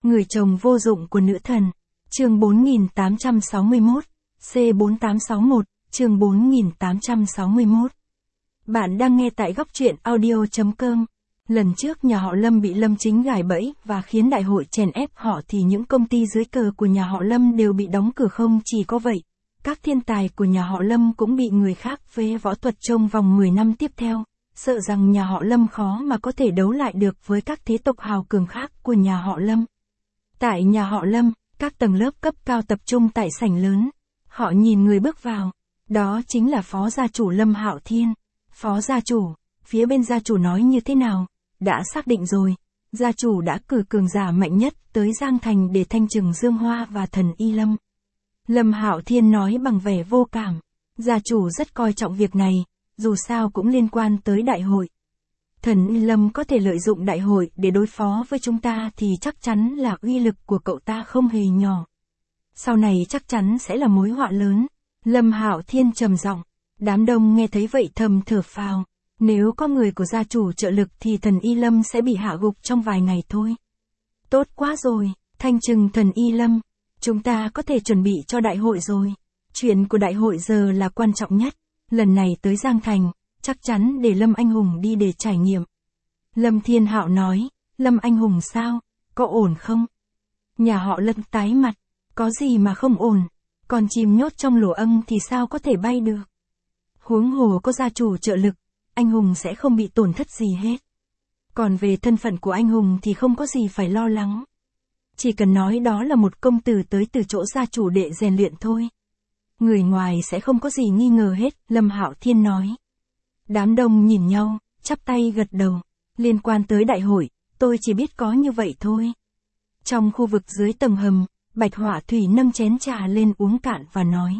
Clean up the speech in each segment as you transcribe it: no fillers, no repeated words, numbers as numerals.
Người chồng vô dụng của nữ thần. Chương 4861, C4861, chương 4861. Bạn đang nghe tại góc truyện audio.com. Lần trước nhà họ Lâm bị Lâm Chính gài bẫy và khiến đại hội chèn ép họ thì những công ty dưới cờ của nhà họ Lâm đều bị đóng cửa. Không chỉ có vậy, các thiên tài của nhà họ Lâm cũng bị người khác phế võ thuật trong vòng 10 năm tiếp theo, sợ rằng nhà họ Lâm khó mà có thể đấu lại được với các thế tộc hào cường khác của nhà họ Lâm. Tại nhà họ Lâm, các tầng lớp cấp cao tập trung tại sảnh lớn. Họ nhìn người bước vào. Đó chính là phó gia chủ Lâm Hạo Thiên. Phó gia chủ, phía bên gia chủ nói như thế nào? Đã xác định rồi. Gia chủ đã cử cường giả mạnh nhất tới Giang Thành để thanh trừng Dương Hoa và thần Y Lâm. Lâm Hạo Thiên nói bằng vẻ vô cảm. Gia chủ rất coi trọng việc này, dù sao cũng liên quan tới đại hội. Thần Y Lâm có thể lợi dụng đại hội để đối phó với chúng ta thì chắc chắn là uy lực của cậu ta không hề nhỏ. Sau này chắc chắn sẽ là mối họa lớn. Lâm Hạo Thiên trầm giọng. Đám đông nghe thấy vậy thầm thở phào. Nếu có người của gia chủ trợ lực thì thần Y Lâm sẽ bị hạ gục trong vài ngày thôi. Tốt quá rồi, thanh trừng thần Y Lâm. Chúng ta có thể chuẩn bị cho đại hội rồi. Chuyện của đại hội giờ là quan trọng nhất. Lần này tới Giang Thành, chắc chắn để Lâm Anh Hùng đi để trải nghiệm. Lâm Thiên Hạo nói, Lâm Anh Hùng sao, có ổn không? Nhà họ Lâm tái mặt, có gì mà không ổn, còn chim nhốt trong lỗ ong thì sao có thể bay được. Huống hồ có gia chủ trợ lực, anh Hùng sẽ không bị tổn thất gì hết. Còn về thân phận của anh Hùng thì không có gì phải lo lắng. Chỉ cần nói đó là một công tử tới từ chỗ gia chủ để rèn luyện thôi. Người ngoài sẽ không có gì nghi ngờ hết, Lâm Hạo Thiên nói. Đám đông nhìn nhau, chắp tay gật đầu. Liên quan tới đại hội, tôi chỉ biết có như vậy thôi. Trong khu vực dưới tầng hầm, Bạch Họa Thủy nâng chén trà lên uống cạn và nói.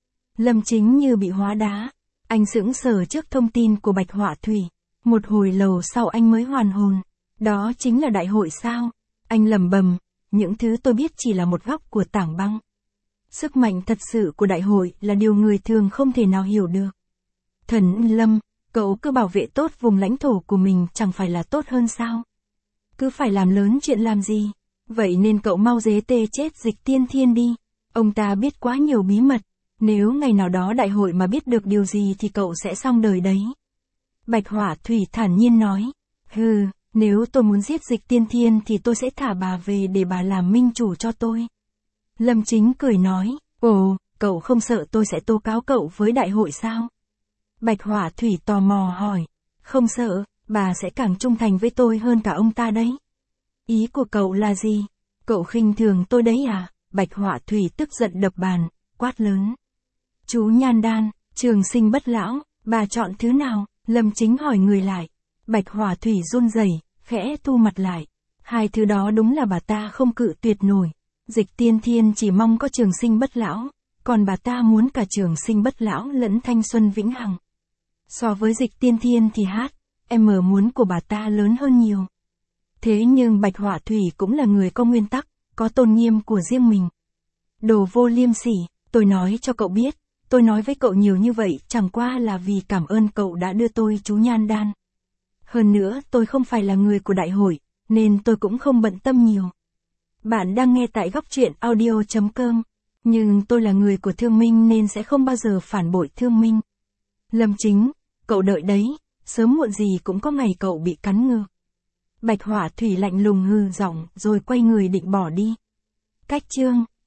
Lâm Chính như bị hóa đá. Anh sững sờ trước thông tin của Bạch Họa Thủy. Một hồi lâu sau anh mới hoàn hồn. Đó chính là đại hội sao? Anh lẩm bẩm, những thứ tôi biết chỉ là một góc của tảng băng. Sức mạnh thật sự của đại hội là điều người thường không thể nào hiểu được. Thần Lâm, cậu cứ bảo vệ tốt vùng lãnh thổ của mình chẳng phải là tốt hơn sao? Cứ phải làm lớn chuyện làm gì? Vậy nên cậu mau dế tê chết Dịch Tiên Thiên đi. Ông ta biết quá nhiều bí mật. Nếu ngày nào đó đại hội mà biết được điều gì thì cậu sẽ xong đời đấy. Bạch Họa Thủy thản nhiên nói. Hừ, nếu tôi muốn giết Dịch Tiên Thiên thì tôi sẽ thả bà về để bà làm minh chủ cho tôi. Lâm Chính cười nói. Ồ, cậu không sợ tôi sẽ tố cáo cậu với đại hội sao? Bạch Họa Thủy tò mò hỏi. Không sợ, bà sẽ càng trung thành với tôi hơn cả ông ta đấy. Ý của cậu là gì? Cậu khinh thường tôi đấy à? Bạch Họa Thủy tức giận đập bàn, quát lớn. Chú Nhan Đan, trường sinh bất lão, bà chọn thứ nào? Lâm Chính hỏi người lại. Bạch Họa Thủy run rẩy, khẽ thu mặt lại. Hai thứ đó đúng là bà ta không cự tuyệt nổi. Dịch Tiên Thiên chỉ mong có trường sinh bất lão, còn bà ta muốn cả trường sinh bất lão lẫn thanh xuân vĩnh hằng. So với Dịch Tiên Thiên thì muốn của bà ta lớn hơn nhiều. Thế nhưng Bạch Họa Thủy cũng là người có nguyên tắc, có tôn nghiêm của riêng mình. Đồ vô liêm sỉ, tôi nói cho cậu biết, tôi nói với cậu nhiều như vậy chẳng qua là vì cảm ơn cậu đã đưa tôi chú Nhan Đan. Hơn nữa tôi không phải là người của đại hội, nên tôi cũng không bận tâm nhiều. Bạn đang nghe tại góc truyện audio.com, nhưng tôi là người của Thương Minh nên sẽ không bao giờ phản bội Thương Minh. Lâm Chính, cậu đợi đấy, sớm muộn gì cũng có ngày cậu bị cắn ngược. Bạch Họa Thủy lạnh lùng hừ giọng rồi quay người định bỏ đi. Cách chương